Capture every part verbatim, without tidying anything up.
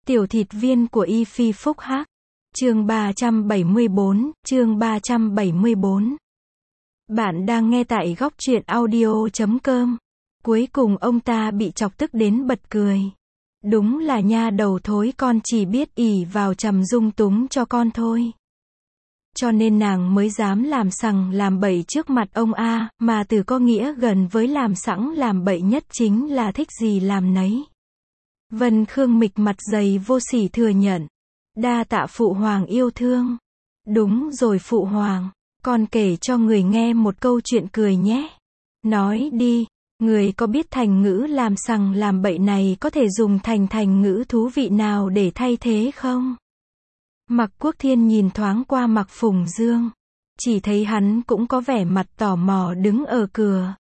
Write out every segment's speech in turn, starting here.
Tiểu thịt viên của Y Phi Phúc Hắc. Chương ba trăm bảy mươi bốn, chương ba trăm bảy mươi bốn. Bạn đang nghe tại góc truyện audio chấm com. Cuối cùng ông ta bị chọc tức đến bật cười. Đúng là nha đầu thối, con chỉ biết ỷ vào Trầm Dung túng cho con thôi. Cho nên nàng mới dám làm sằng làm bậy trước mặt ông A, mà từ có nghĩa gần với làm sẵn làm bậy nhất chính là thích gì làm nấy. Vân Khương Mịch mặt dày vô sỉ thừa nhận. Đa tạ phụ hoàng yêu thương. Đúng rồi phụ hoàng, con kể cho người nghe một câu chuyện cười nhé. Nói đi, người có biết thành ngữ làm sằng làm bậy này có thể dùng thành thành ngữ thú vị nào để thay thế không? Mạc Quốc Thiên nhìn thoáng qua Mạc Phùng Dương. Chỉ thấy hắn cũng có vẻ mặt tò mò đứng ở cửa.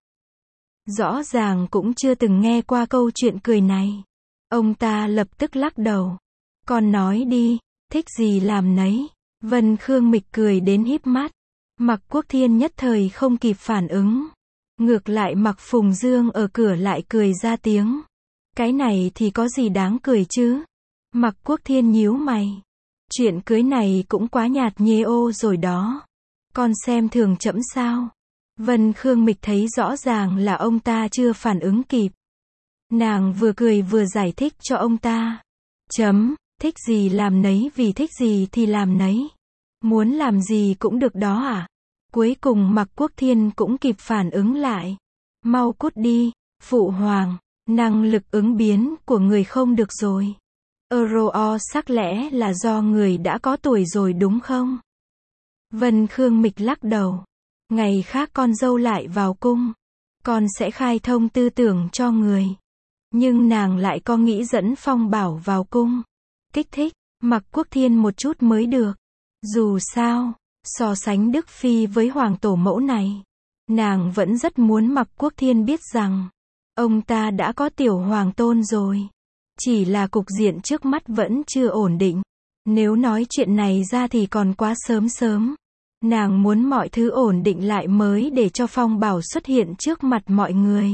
Rõ ràng cũng chưa từng nghe qua câu chuyện cười này. Ông ta lập tức lắc đầu. Con nói đi, thích gì làm nấy. Vân Khương Mịch cười đến híp mắt. Mạc Quốc Thiên nhất thời không kịp phản ứng. Ngược lại Mạc Phùng Dương ở cửa lại cười ra tiếng. Cái này thì có gì đáng cười chứ? Mạc Quốc Thiên nhíu mày. Chuyện cưới này cũng quá nhạt nhẽo rồi đó. Con xem thường trẫm sao? Vân Khương Mịch thấy rõ ràng là ông ta chưa phản ứng kịp. Nàng vừa cười vừa giải thích cho ông ta. Chấm, thích gì làm nấy, vì thích gì thì làm nấy. Muốn làm gì cũng được đó à? Cuối cùng Mạc Quốc Thiên cũng kịp phản ứng lại. Mau cút đi, phụ hoàng, năng lực ứng biến của người không được rồi. Euro sắc lẽ là do người đã có tuổi rồi đúng không? Vân Khương Mịch lắc đầu. Ngày khác con dâu lại vào cung. Con sẽ khai thông tư tưởng cho người. Nhưng nàng lại có nghĩ dẫn Phong Bảo vào cung. Kích thích, Mạc Quốc Thiên một chút mới được. Dù sao, so sánh Đức Phi với hoàng tổ mẫu này, nàng vẫn rất muốn Mạc Quốc Thiên biết rằng, ông ta đã có tiểu hoàng tôn rồi. Chỉ là cục diện trước mắt vẫn chưa ổn định. Nếu nói chuyện này ra thì còn quá sớm sớm. Nàng muốn mọi thứ ổn định lại mới để cho Phong Bảo xuất hiện trước mặt mọi người.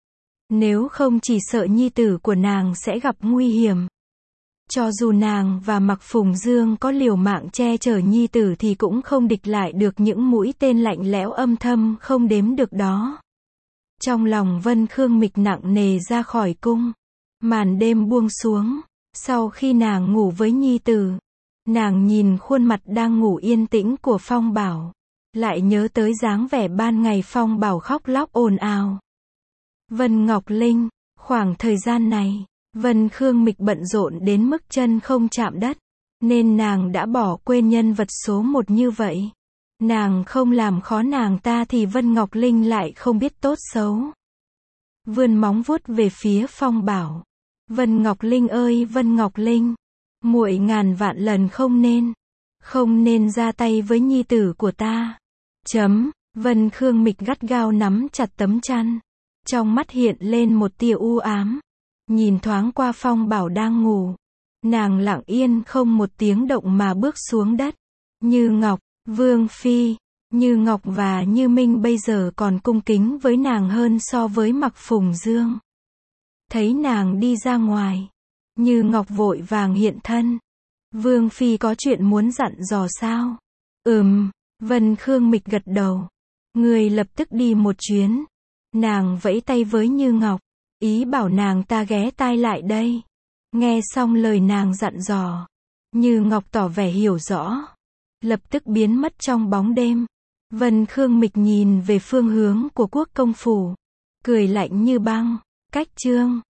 Nếu không chỉ sợ nhi tử của nàng sẽ gặp nguy hiểm. Cho dù nàng và Mạc Phùng Dương có liều mạng che chở nhi tử thì cũng không địch lại được những mũi tên lạnh lẽo âm thầm không đếm được đó. Trong lòng Vân Khương Mịch nặng nề ra khỏi cung. Màn đêm buông xuống. Sau khi nàng ngủ với nhi tử, nàng nhìn khuôn mặt đang ngủ yên tĩnh của Phong Bảo. Lại nhớ tới dáng vẻ ban ngày Phong Bảo khóc lóc ồn ào. Vân Ngọc Linh, khoảng thời gian này, Vân Khương Mịch bận rộn đến mức chân không chạm đất, nên nàng đã bỏ quên nhân vật số một như vậy. Nàng không làm khó nàng ta thì Vân Ngọc Linh lại không biết tốt xấu. Vươn móng vuốt về phía Phong Bảo. Vân Ngọc Linh ơi Vân Ngọc Linh, muội ngàn vạn lần không nên, không nên ra tay với nhi tử của ta. Chấm, Vân Khương Mịch gắt gao nắm chặt tấm chăn. Trong mắt hiện lên một tia u ám. Nhìn thoáng qua Phong Bảo đang ngủ. Nàng lặng yên không một tiếng động mà bước xuống đất. Như Ngọc, Vương Phi, Như Ngọc và Như Minh bây giờ còn cung kính với nàng hơn so với Mạc Phùng Dương. Thấy nàng đi ra ngoài, Như Ngọc vội vàng hiện thân. Vương Phi có chuyện muốn dặn dò sao? Ừm, Vân Khương Mịch gật đầu. Người lập tức đi một chuyến. Nàng vẫy tay với Như Ngọc, ý bảo nàng ta ghé tai lại đây. Nghe xong lời nàng dặn dò, Như Ngọc tỏ vẻ hiểu rõ, lập tức biến mất trong bóng đêm. Vân Khương Mịch nhìn về phương hướng của Quốc công phủ, cười lạnh như băng. Cách chương